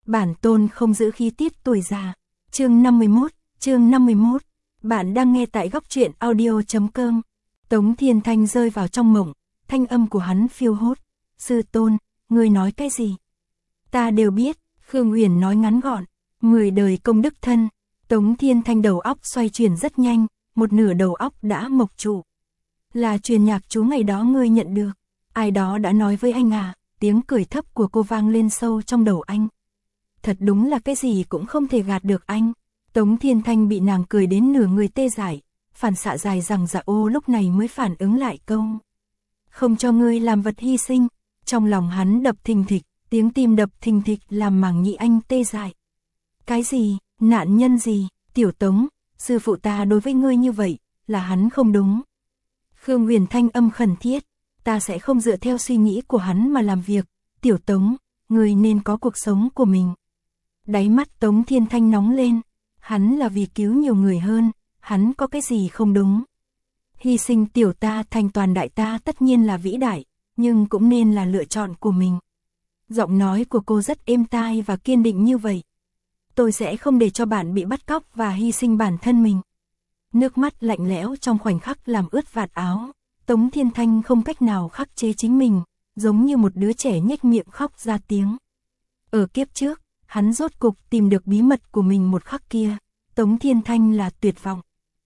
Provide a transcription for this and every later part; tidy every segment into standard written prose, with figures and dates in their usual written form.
Bản tôn không giữ khí tiết tuổi già. Chương 51. Bạn đang nghe tại góc truyện audio.com. Tống Thiên Thanh rơi vào trong mộng, thanh âm của hắn phiêu hốt. Sư tôn, ngươi nói cái gì? Ta đều biết, Khương Uyển nói ngắn gọn. 10 đời công đức thân. Tống Thiên Thanh đầu óc xoay chuyển rất nhanh, một nửa đầu óc đã mộc trụ. Là truyền nhạc chú ngày đó ngươi nhận được. Ai đó đã nói với anh à? Tiếng cười thấp của cô vang lên sâu trong đầu anh. Thật đúng là cái gì cũng không thể gạt được anh. Tống Thiên Thanh bị nàng cười đến nửa người tê dại, phản xạ dài rằng dạ ô lúc này mới phản ứng lại câu. Không cho ngươi làm vật hy sinh. Trong lòng hắn đập thình thịch, tiếng tim đập thình thịch làm màng nhĩ anh tê dại. Cái gì, nạn nhân gì, Tiểu Tống, sư phụ ta đối với ngươi như vậy, là hắn không đúng. Khương Huyền thanh âm khẩn thiết, ta sẽ không dựa theo suy nghĩ của hắn mà làm việc. Tiểu Tống, ngươi nên có cuộc sống của mình. Đáy mắt Tống Thiên Thanh nóng lên, hắn là vì cứu nhiều người hơn, hắn có cái gì không đúng. Hy sinh tiểu ta thành toàn đại ta tất nhiên là vĩ đại, nhưng cũng nên là lựa chọn của mình. Giọng nói của cô rất êm tai và kiên định như vậy. Tôi sẽ không để cho bạn bị bắt cóc và hy sinh bản thân mình. Nước mắt lạnh lẽo trong khoảnh khắc làm ướt vạt áo. Tống Thiên Thanh không cách nào khắc chế chính mình, giống như một đứa trẻ nhếch miệng khóc ra tiếng. Ở kiếp trước, hắn rốt cục tìm được bí mật của mình một khắc kia. Tống Thiên Thanh là tuyệt vọng.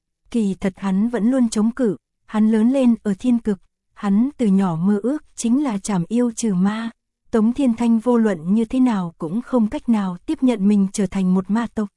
Kỳ thật hắn vẫn luôn chống cự, hắn lớn lên ở thiên cực, hắn từ nhỏ mơ ước chính là trảm yêu trừ ma. Tống Thiên Thanh vô luận như thế nào cũng không cách nào tiếp nhận mình trở thành một ma tộc.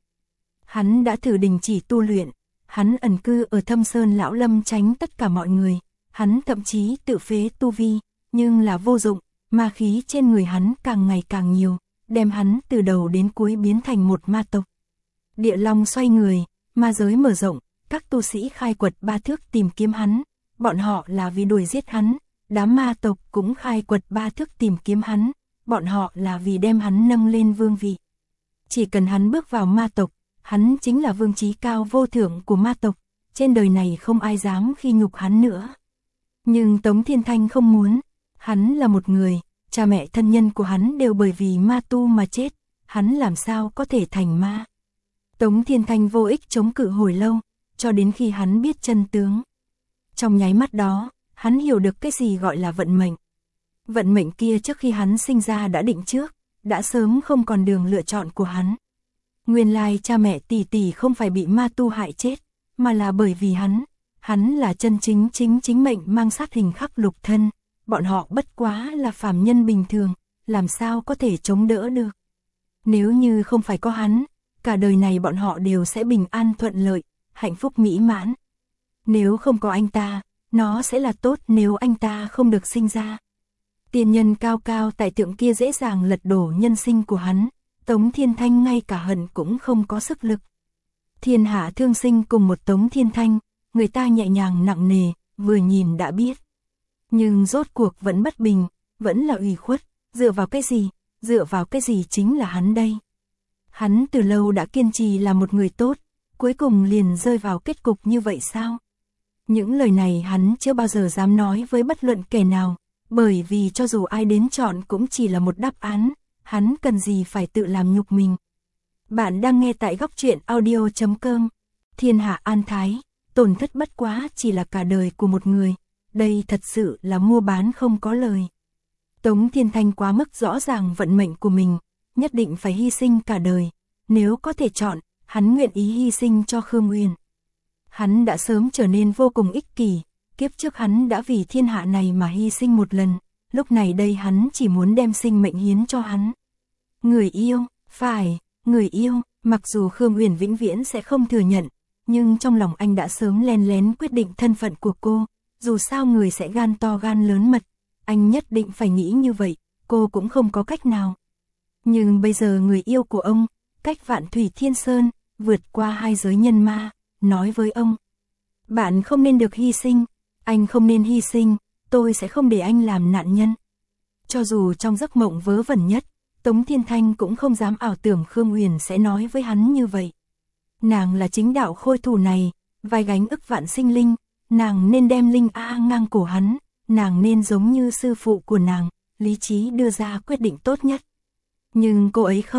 Hắn đã thử đình chỉ tu luyện, hắn ẩn cư ở Thâm Sơn Lão Lâm tránh tất cả mọi người, hắn thậm chí tự phế tu vi, nhưng là vô dụng, ma khí trên người hắn càng ngày càng nhiều, đem hắn từ đầu đến cuối biến thành một ma tộc. Địa long xoay người, ma giới mở rộng, các tu sĩ khai quật ba thước tìm kiếm hắn, bọn họ là vì đuổi giết hắn. Đám ma tộc cũng khai quật ba thước tìm kiếm hắn, bọn họ là vì đem hắn nâng lên vương vị. Chỉ cần hắn bước vào ma tộc, hắn chính là vương trí cao vô thượng của ma tộc, trên đời này không ai dám khi nhục hắn nữa. Nhưng Tống Thiên Thanh không muốn, hắn là một người, cha mẹ thân nhân của hắn đều bởi vì ma tu mà chết, hắn làm sao có thể thành ma. Tống Thiên Thanh vô ích chống cự hồi lâu, cho đến khi hắn biết chân tướng. Trong nháy mắt đó, hắn hiểu được cái gì gọi là vận mệnh. Vận mệnh kia trước khi hắn sinh ra đã định trước, đã sớm không còn đường lựa chọn của hắn. Nguyên lai cha mẹ tỷ tỷ không phải bị ma tu hại chết, mà là bởi vì hắn là chân chính mệnh mang sát hình khắc lục thân, bọn họ bất quá là phàm nhân bình thường, làm sao có thể chống đỡ được. Nếu như không phải có hắn, cả đời này bọn họ đều sẽ bình an thuận lợi, hạnh phúc mỹ mãn. Nếu không có anh ta, nó sẽ là tốt nếu anh ta không được sinh ra. Tiên nhân cao cao tại thượng kia dễ dàng lật đổ nhân sinh của hắn, Tống Thiên Thanh ngay cả hận cũng không có sức lực. Thiên hạ thương sinh cùng một Tống Thiên Thanh, người ta nhẹ nhàng nặng nề, vừa nhìn đã biết. Nhưng rốt cuộc vẫn bất bình, vẫn là ủy khuất, dựa vào cái gì chính là hắn đây. Hắn từ lâu đã kiên trì là một người tốt, cuối cùng liền rơi vào kết cục như vậy sao? Những lời này hắn chưa bao giờ dám nói với bất luận kẻ nào, bởi vì cho dù ai đến chọn cũng chỉ là một đáp án, hắn cần gì phải tự làm nhục mình. Bạn đang nghe tại góc truyện audio.com. Thiên hạ an thái, tổn thất bất quá chỉ là cả đời của một người, đây thật sự là mua bán không có lời. Tống Thiên Thanh quá mức rõ ràng vận mệnh của mình, nhất định phải hy sinh cả đời, nếu có thể chọn, hắn nguyện ý hy sinh cho Khương Uyển. Hắn đã sớm trở nên vô cùng ích kỷ, kiếp trước hắn đã vì thiên hạ này mà hy sinh một lần, lúc này đây hắn chỉ muốn đem sinh mệnh hiến cho hắn. Người yêu, phải, người yêu, mặc dù Khương Uyển vĩnh viễn sẽ không thừa nhận, nhưng trong lòng anh đã sớm len lén quyết định thân phận của cô, dù sao người sẽ gan to gan lớn mật, anh nhất định phải nghĩ như vậy, cô cũng không có cách nào. Nhưng bây giờ người yêu của ông, cách vạn thủy thiên sơn, vượt qua hai giới nhân ma, nói với ông. Bạn không nên được hy sinh, anh không nên hy sinh, tôi sẽ không để anh làm nạn nhân. Cho dù trong giấc mộng vớ vẩn nhất, Tống Thiên Thanh cũng không dám ảo tưởng Khương Uyển sẽ nói với hắn như vậy. Nàng là chính đạo khôi thủ này, vai gánh ức vạn sinh linh, nàng nên đem linh A ngang cổ hắn, nàng nên giống như sư phụ của nàng, lý trí đưa ra quyết định tốt nhất. Nhưng cô ấy không,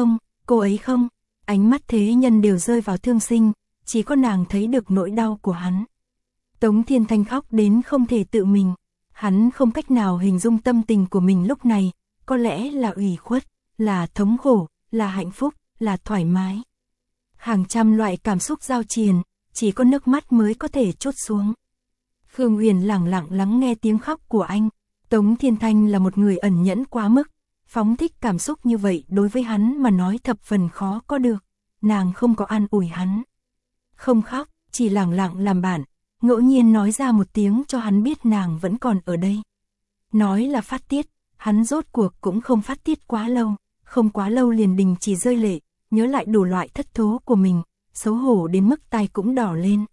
cô ấy không? Ánh mắt thế nhân đều rơi vào Thương Sinh, chỉ có nàng thấy được nỗi đau của hắn. Tống Thiên Thanh khóc đến không thể tự mình, hắn không cách nào hình dung tâm tình của mình lúc này, có lẽ là ủy khuất, là thống khổ, là hạnh phúc, là thoải mái. Hàng trăm loại cảm xúc giao triền, chỉ có nước mắt mới có thể trút xuống. Khương Uyển lặng lặng lắng nghe tiếng khóc của anh. Tống Thiên Thanh là một người ẩn nhẫn quá mức, phóng thích cảm xúc như vậy đối với hắn mà nói thập phần khó có được. Nàng không có an ủi hắn, không khóc, chỉ lặng lặng làm bạn, ngẫu nhiên nói ra một tiếng cho hắn biết nàng vẫn còn ở đây. Nói là phát tiết, hắn rốt cuộc cũng không phát tiết quá lâu, không quá lâu liền đình chỉ rơi lệ, nhớ lại đủ loại thất thố của mình, xấu hổ đến mức tai cũng đỏ lên.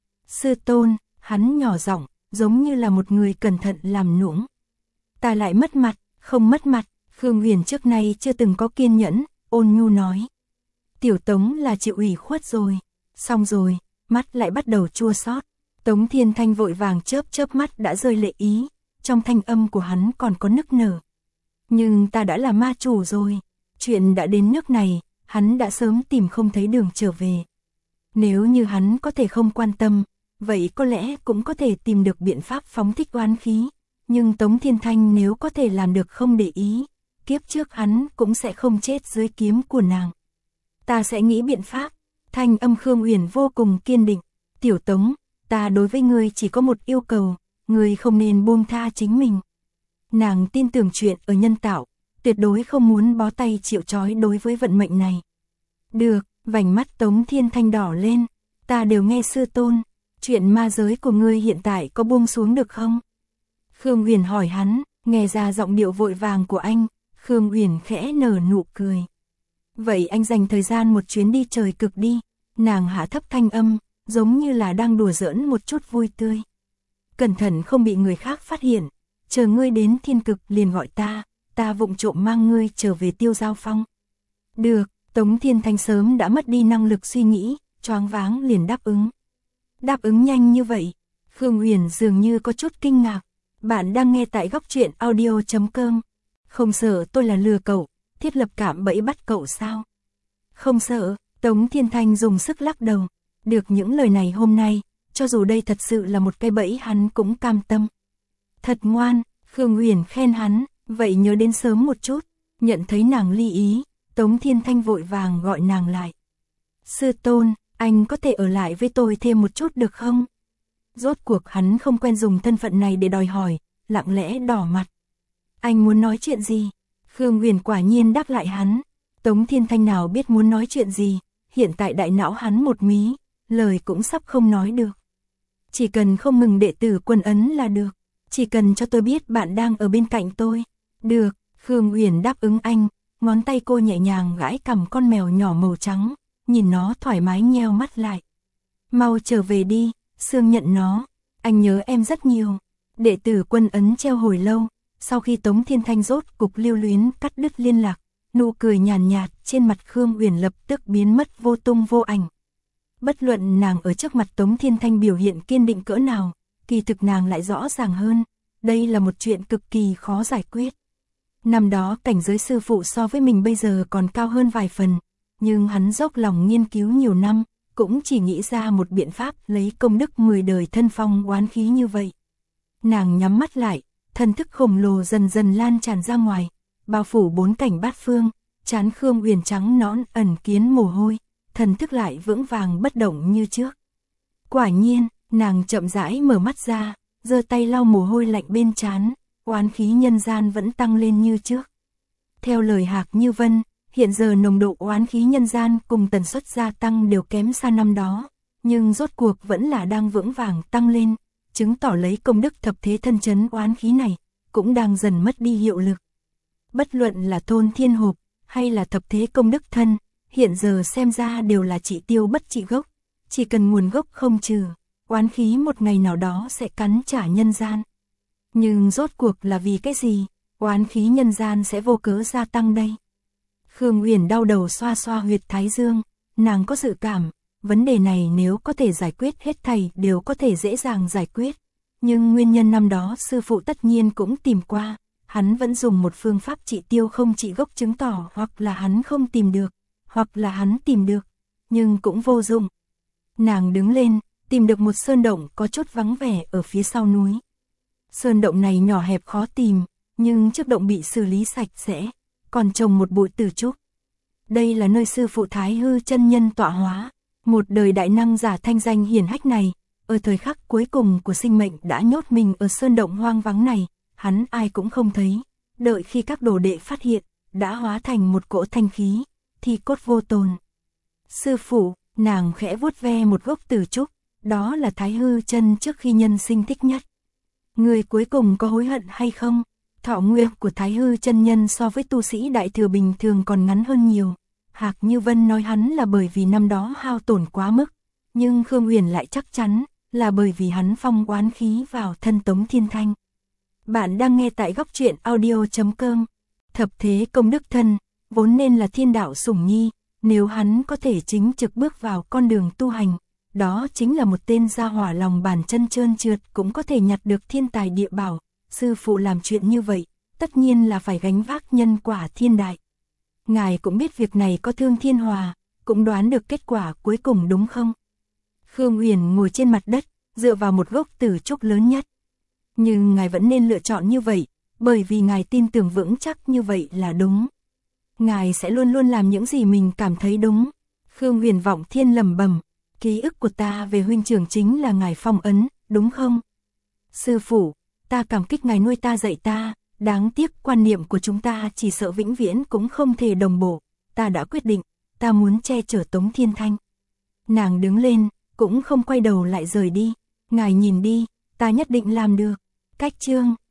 Sư tôn, hắn nhỏ giọng, giống như là một người cẩn thận làm nũng. Ta lại mất mặt, không mất mặt. Khương Uyển trước nay chưa từng có kiên nhẫn, ôn nhu nói. Tiểu Tống là chịu ủy khuất rồi. Xong rồi, mắt lại bắt đầu chua xót. Tống Thiên Thanh vội vàng chớp chớp mắt đã rơi lệ ý, trong thanh âm của hắn còn có nức nở. Nhưng ta đã là ma chủ rồi, chuyện đã đến nước này, hắn đã sớm tìm không thấy đường trở về. Nếu như hắn có thể không quan tâm, vậy có lẽ cũng có thể tìm được biện pháp phóng thích oán khí. Nhưng Tống Thiên Thanh nếu có thể làm được không để ý, kiếp trước hắn cũng sẽ không chết dưới kiếm của nàng. Ta sẽ nghĩ biện pháp. Thanh âm Khương Uyển vô cùng kiên định. Tiểu Tống, ta đối với ngươi chỉ có một yêu cầu, ngươi không nên buông tha chính mình. Nàng tin tưởng chuyện ở nhân tạo, tuyệt đối không muốn bó tay chịu trói đối với vận mệnh này. Được, vành mắt Tống Thiên Thanh đỏ lên, ta đều nghe sư tôn, chuyện ma giới của ngươi hiện tại có buông xuống được không? Khương Uyển hỏi hắn, nghe ra giọng điệu vội vàng của anh, Khương Uyển khẽ nở nụ cười. Vậy anh dành thời gian một chuyến đi trời cực đi, nàng hạ thấp thanh âm, giống như là đang đùa giỡn một chút vui tươi. Cẩn thận không bị người khác phát hiện, chờ ngươi đến thiên cực liền gọi ta vụng trộm mang ngươi trở về Tiêu Giao Phong. Được, Tống Thiên Thanh sớm đã mất đi năng lực suy nghĩ, choáng váng liền đáp ứng. Đáp ứng nhanh như vậy, Khương Uyển dường như có chút kinh ngạc. Bạn đang nghe tại góc truyện audio.com. Không sợ tôi là lừa cậu, thiết lập cạm bẫy bắt cậu sao? Không sợ, Tống Thiên Thanh dùng sức lắc đầu. Được những lời này hôm nay, cho dù đây thật sự là một cái bẫy hắn cũng cam tâm. Thật ngoan, Khương Uyển khen hắn, vậy nhớ đến sớm một chút. Nhận thấy nàng ly ý, Tống Thiên Thanh vội vàng gọi nàng lại. Sư tôn, anh có thể ở lại với tôi thêm một chút được không? Rốt cuộc hắn không quen dùng thân phận này để đòi hỏi, lặng lẽ đỏ mặt. Anh muốn nói chuyện gì? Khương Uyển quả nhiên đáp lại hắn. Tống Thiên Thanh nào biết muốn nói chuyện gì, hiện tại đại não hắn một mí, lời cũng sắp không nói được. Chỉ cần không ngừng đệ tử Quân Ấn là được, chỉ cần cho tôi biết bạn đang ở bên cạnh tôi. Được, Khương Uyển đáp ứng anh, ngón tay cô nhẹ nhàng gãi cằm con mèo nhỏ màu trắng, nhìn nó thoải mái nheo mắt lại. Mau trở về đi, Sương nhận nó, anh nhớ em rất nhiều. Đệ tử Quân Ấn treo hồi lâu, sau khi Tống Thiên Thanh rốt cục lưu luyến cắt đứt liên lạc, nụ cười nhàn nhạt trên mặt Khương Uyển lập tức biến mất vô tung vô ảnh. Bất luận nàng ở trước mặt Tống Thiên Thanh biểu hiện kiên định cỡ nào, kỳ thực nàng lại rõ ràng hơn, đây là một chuyện cực kỳ khó giải quyết. Năm đó cảnh giới sư phụ so với mình bây giờ còn cao hơn vài phần, nhưng hắn dốc lòng nghiên cứu nhiều năm, cũng chỉ nghĩ ra một biện pháp lấy công đức 10 đời thân phong oán khí như vậy. Nàng nhắm mắt lại, thần thức khổng lồ dần dần lan tràn ra ngoài, bao phủ bốn cảnh bát phương, trán Khương Uyển trắng nõn ẩn kiến mồ hôi, thần thức lại vững vàng bất động như trước. Quả nhiên, nàng chậm rãi mở mắt ra, giơ tay lau mồ hôi lạnh bên trán, oán khí nhân gian vẫn tăng lên như trước. Theo lời Hạc Như Vân, hiện giờ nồng độ oán khí nhân gian cùng tần suất gia tăng đều kém xa năm đó, nhưng rốt cuộc vẫn là đang vững vàng tăng lên, chứng tỏ lấy công đức thập thế thân chấn oán khí này, cũng đang dần mất đi hiệu lực. Bất luận là thôn thiên hộp, hay là thập thế công đức thân, hiện giờ xem ra đều là chỉ tiêu bất trị gốc, chỉ cần nguồn gốc không trừ, oán khí một ngày nào đó sẽ cắn trả nhân gian. Nhưng rốt cuộc là vì cái gì, oán khí nhân gian sẽ vô cớ gia tăng đây? Khương Uyển đau đầu xoa xoa huyệt thái dương, nàng có dự cảm, vấn đề này nếu có thể giải quyết hết thảy đều có thể dễ dàng giải quyết. Nhưng nguyên nhân năm đó sư phụ tất nhiên cũng tìm qua, hắn vẫn dùng một phương pháp trị tiêu không trị gốc chứng tỏ hoặc là hắn không tìm được, hoặc là hắn tìm được, nhưng cũng vô dụng. Nàng đứng lên, tìm được một sơn động có chút vắng vẻ ở phía sau núi. Sơn động này nhỏ hẹp khó tìm, nhưng trước động bị xử lý sạch sẽ, còn trồng một bụi tử trúc. Đây là nơi sư phụ Thái Hư chân nhân tọa hóa, một đời đại năng giả thanh danh hiển hách này, ở thời khắc cuối cùng của sinh mệnh đã nhốt mình ở sơn động hoang vắng này, hắn ai cũng không thấy, đợi khi các đồ đệ phát hiện, đã hóa thành một cỗ thanh khí, thi cốt vô tồn. Sư phụ, nàng khẽ vuốt ve một gốc tử trúc, đó là Thái Hư chân trước khi nhân sinh thích nhất. Người cuối cùng có hối hận hay không? Thọ nguyên của Thái Hư chân nhân so với tu sĩ đại thừa bình thường còn ngắn hơn nhiều. Hạc Như Vân nói hắn là bởi vì năm đó hao tổn quá mức, nhưng Khương Huyền lại chắc chắn là bởi vì hắn phong oán khí vào thân Tống Thiên Thanh. Bạn đang nghe tại góc truyện audio.com. Thập thế công đức thân, vốn nên là thiên đạo sủng nhi, nếu hắn có thể chính trực bước vào con đường tu hành, đó chính là một tên gia hỏa lòng bàn chân trơn trượt cũng có thể nhặt được thiên tài địa bảo. Sư phụ làm chuyện như vậy, tất nhiên là phải gánh vác nhân quả thiên đại. Ngài cũng biết việc này có thương thiên hòa, cũng đoán được kết quả cuối cùng đúng không? Khương Huyền ngồi trên mặt đất, dựa vào một gốc tử trúc lớn nhất. Nhưng ngài vẫn nên lựa chọn như vậy, bởi vì ngài tin tưởng vững chắc như vậy là đúng. Ngài sẽ luôn luôn làm những gì mình cảm thấy đúng. Khương Huyền vọng thiên lẩm bẩm, ký ức của ta về huynh trưởng chính là ngài phong ấn, đúng không? Sư phụ, ta cảm kích ngài nuôi ta dạy ta, đáng tiếc quan niệm của chúng ta chỉ sợ vĩnh viễn cũng không thể đồng bộ. Ta đã quyết định, ta muốn che chở Tống Thiên Thanh. Nàng đứng lên, cũng không quay đầu lại rời đi. Ngài nhìn đi, ta nhất định làm được. Cách chương